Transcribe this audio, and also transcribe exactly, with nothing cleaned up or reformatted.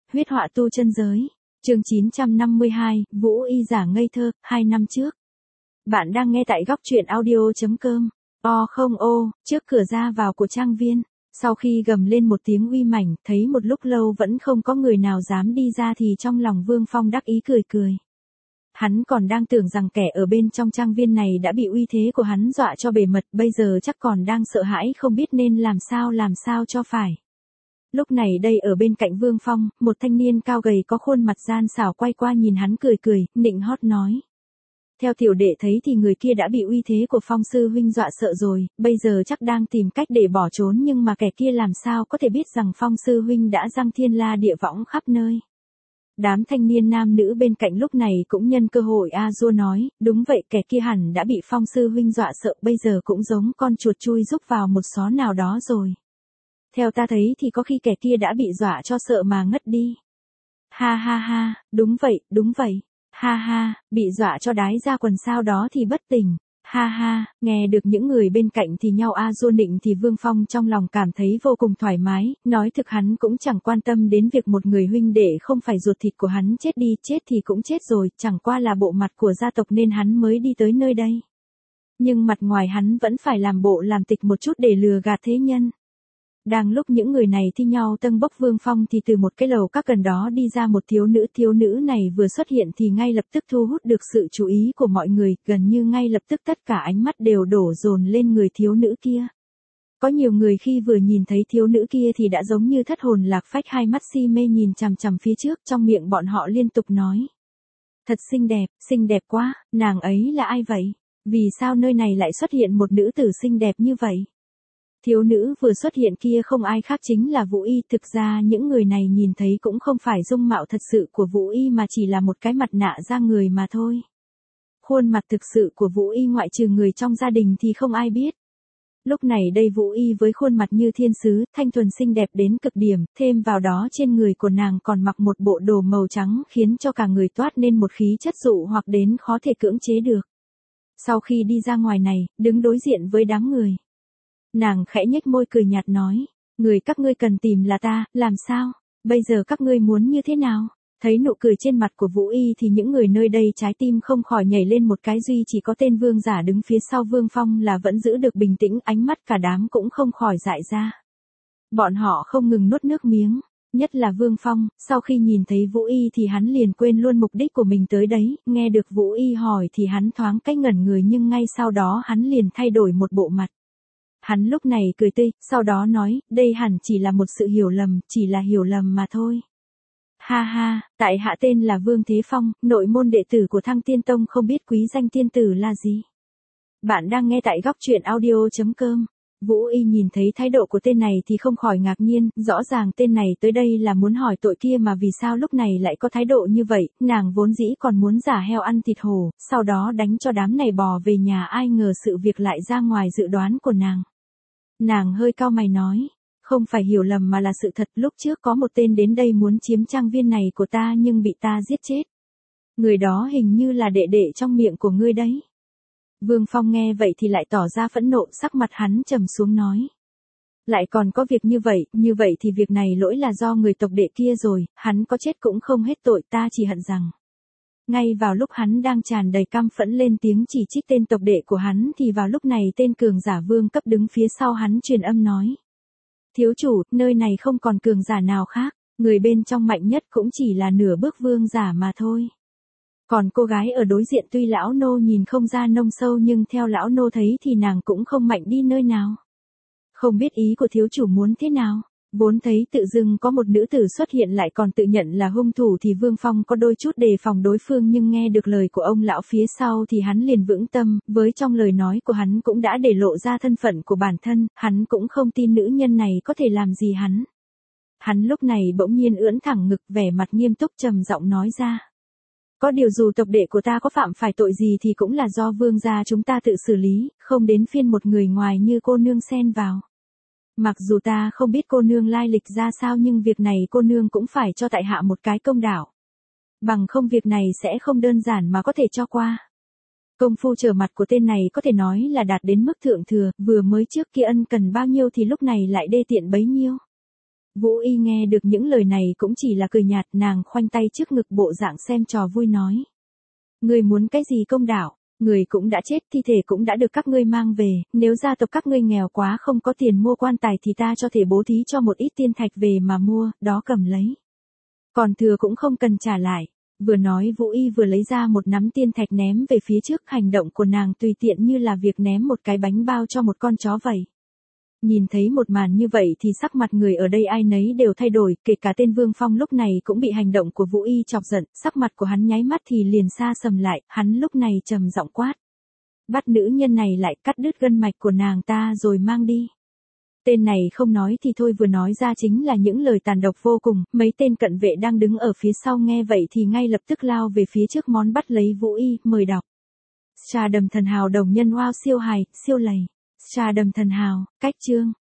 Huyết họa tu chân giới. Chương chín trăm năm mươi hai, Vũ Y giả ngây thơ, hai năm trước. Bạn đang nghe tại góc truyện audio chấm com. O không ô, trước cửa ra vào của trang viên. Sau khi gầm lên một tiếng uy mảnh, thấy một lúc lâu vẫn không có người nào dám đi ra thì trong lòng Vương Phong đắc ý cười cười. Hắn còn đang tưởng rằng kẻ ở bên trong trang viên này đã bị uy thế của hắn dọa cho bề mật, bây giờ chắc còn đang sợ hãi không biết nên làm sao làm sao cho phải. Lúc này đây ở bên cạnh Vương Phong, một thanh niên cao gầy có khuôn mặt gian xảo quay qua nhìn hắn cười cười, nịnh hót nói. Theo tiểu đệ thấy thì người kia đã bị uy thế của Phong sư huynh dọa sợ rồi, bây giờ chắc đang tìm cách để bỏ trốn, nhưng mà kẻ kia làm sao có thể biết rằng Phong sư huynh đã giăng thiên la địa võng khắp nơi. Đám thanh niên nam nữ bên cạnh lúc này cũng nhân cơ hội a dua nói, đúng vậy, kẻ kia hẳn đã bị Phong sư huynh dọa sợ, bây giờ cũng giống con chuột chui rúc vào một xó nào đó rồi. Theo ta thấy thì có khi kẻ kia đã bị dọa cho sợ mà ngất đi. Ha ha ha, đúng vậy, đúng vậy. Ha ha, bị dọa cho đái ra quần sao đó thì bất tỉnh. Ha ha, nghe được những người bên cạnh thì nhau a dua nịnh thì Vương Phong trong lòng cảm thấy vô cùng thoải mái, nói thực hắn cũng chẳng quan tâm đến việc một người huynh đệ không phải ruột thịt của hắn chết đi, chết thì cũng chết rồi, chẳng qua là bộ mặt của gia tộc nên hắn mới đi tới nơi đây. Nhưng mặt ngoài hắn vẫn phải làm bộ làm tịch một chút để lừa gạt thế nhân. Đang lúc những người này thi nhau tâng bốc Vương Phong thì từ một cái lầu các gần đó đi ra một thiếu nữ, thiếu nữ này vừa xuất hiện thì ngay lập tức thu hút được sự chú ý của mọi người, gần như ngay lập tức tất cả ánh mắt đều đổ dồn lên người thiếu nữ kia. Có nhiều người khi vừa nhìn thấy thiếu nữ kia thì đã giống như thất hồn lạc phách, hai mắt si mê nhìn chằm chằm phía trước, trong miệng bọn họ liên tục nói. Thật xinh đẹp, xinh đẹp quá, nàng ấy là ai vậy? Vì sao nơi này lại xuất hiện một nữ tử xinh đẹp như vậy? Thiếu nữ vừa xuất hiện kia không ai khác chính là Vũ Y, thực ra những người này nhìn thấy cũng không phải dung mạo thật sự của Vũ Y mà chỉ là một cái mặt nạ da người mà thôi. Khuôn mặt thực sự của Vũ Y ngoại trừ người trong gia đình thì không ai biết. Lúc này đây Vũ Y với khuôn mặt như thiên sứ, thanh thuần xinh đẹp đến cực điểm, thêm vào đó trên người của nàng còn mặc một bộ đồ màu trắng khiến cho cả người toát nên một khí chất dụ hoặc đến khó thể cưỡng chế được. Sau khi đi ra ngoài này, đứng đối diện với đám người. Nàng khẽ nhếch môi cười nhạt nói, người các ngươi cần tìm là ta, làm sao, bây giờ các ngươi muốn như thế nào? Thấy nụ cười trên mặt của Vũ Y thì những người nơi đây trái tim không khỏi nhảy lên một cái, duy chỉ có tên vương giả đứng phía sau Vương Phong là vẫn giữ được bình tĩnh, ánh mắt cả đám cũng không khỏi dại ra. Bọn họ không ngừng nuốt nước miếng, nhất là Vương Phong, sau khi nhìn thấy Vũ Y thì hắn liền quên luôn mục đích của mình tới đấy, nghe được Vũ Y hỏi thì hắn thoáng cái ngẩn người nhưng ngay sau đó hắn liền thay đổi một bộ mặt. Hắn lúc này cười tươi, sau đó nói, đây hẳn chỉ là một sự hiểu lầm, chỉ là hiểu lầm mà thôi. Ha ha, tại hạ tên là Vương Thế Phong, nội môn đệ tử của Thăng Tiên Tông, không biết quý danh tiên tử là gì. Bạn đang nghe tại góc truyện audio chấm com. Vũ Y nhìn thấy thái độ của tên này thì không khỏi ngạc nhiên, rõ ràng tên này tới đây là muốn hỏi tội kia mà vì sao lúc này lại có thái độ như vậy, nàng vốn dĩ còn muốn giả heo ăn thịt hổ, sau đó đánh cho đám này bò về nhà, ai ngờ sự việc lại ra ngoài dự đoán của nàng. Nàng hơi cau mày nói, không phải hiểu lầm mà là sự thật, lúc trước có một tên đến đây muốn chiếm trang viên này của ta nhưng bị ta giết chết. Người đó hình như là đệ đệ trong miệng của ngươi đấy. Vương Phong nghe vậy thì lại tỏ ra phẫn nộ, sắc mặt hắn trầm xuống nói. Lại còn có việc như vậy, như vậy thì việc này lỗi là do người tộc đệ kia rồi, hắn có chết cũng không hết tội, ta chỉ hận rằng. Ngay vào lúc hắn đang tràn đầy căm phẫn lên tiếng chỉ trích tên tộc đệ của hắn thì vào lúc này tên cường giả vương cấp đứng phía sau hắn truyền âm nói. Thiếu chủ, nơi này không còn cường giả nào khác, người bên trong mạnh nhất cũng chỉ là nửa bước vương giả mà thôi. Còn cô gái ở đối diện tuy lão nô nhìn không ra nông sâu nhưng theo lão nô thấy thì nàng cũng không mạnh đi nơi nào. Không biết ý của thiếu chủ muốn thế nào? Vốn thấy tự dưng có một nữ tử xuất hiện lại còn tự nhận là hung thủ thì Vương Phong có đôi chút đề phòng đối phương, nhưng nghe được lời của ông lão phía sau thì hắn liền vững tâm, với trong lời nói của hắn cũng đã để lộ ra thân phận của bản thân, hắn cũng không tin nữ nhân này có thể làm gì hắn. Hắn lúc này bỗng nhiên ưỡn thẳng ngực, vẻ mặt nghiêm túc trầm giọng nói ra. Có điều dù tộc đệ của ta có phạm phải tội gì thì cũng là do vương gia chúng ta tự xử lý, không đến phiên một người ngoài như cô nương xen vào. Mặc dù ta không biết cô nương lai lịch ra sao nhưng việc này cô nương cũng phải cho tại hạ một cái công đạo. Bằng không việc này sẽ không đơn giản mà có thể cho qua. Công phu trở mặt của tên này có thể nói là đạt đến mức thượng thừa, vừa mới trước kia ân cần bao nhiêu thì lúc này lại đê tiện bấy nhiêu. Vũ Y nghe được những lời này cũng chỉ là cười nhạt, nàng khoanh tay trước ngực bộ dạng xem trò vui nói. Ngươi muốn cái gì công đạo, người cũng đã chết, thi thể cũng đã được các ngươi mang về, nếu gia tộc các ngươi nghèo quá không có tiền mua quan tài thì ta cho thể bố thí cho một ít tiên thạch về mà mua, đó cầm lấy. Còn thừa cũng không cần trả lại. Vừa nói Vũ Y vừa lấy ra một nắm tiên thạch ném về phía trước, hành động của nàng tùy tiện như là việc ném một cái bánh bao cho một con chó vậy. Nhìn thấy một màn như vậy thì sắc mặt người ở đây ai nấy đều thay đổi, kể cả tên Vương Phong lúc này cũng bị hành động của Vũ Y chọc giận, sắc mặt của hắn nháy mắt thì liền xa sầm lại, hắn lúc này trầm giọng quát. Bắt nữ nhân này lại, cắt đứt gân mạch của nàng ta rồi mang đi. Tên này không nói thì thôi, vừa nói ra chính là những lời tàn độc vô cùng, mấy tên cận vệ đang đứng ở phía sau nghe vậy thì ngay lập tức lao về phía trước món bắt lấy Vũ Y, mời đọc. Trà đầm thần hào đồng nhân wow siêu hài, siêu lầy. Trà đầm thần hào, cách chương.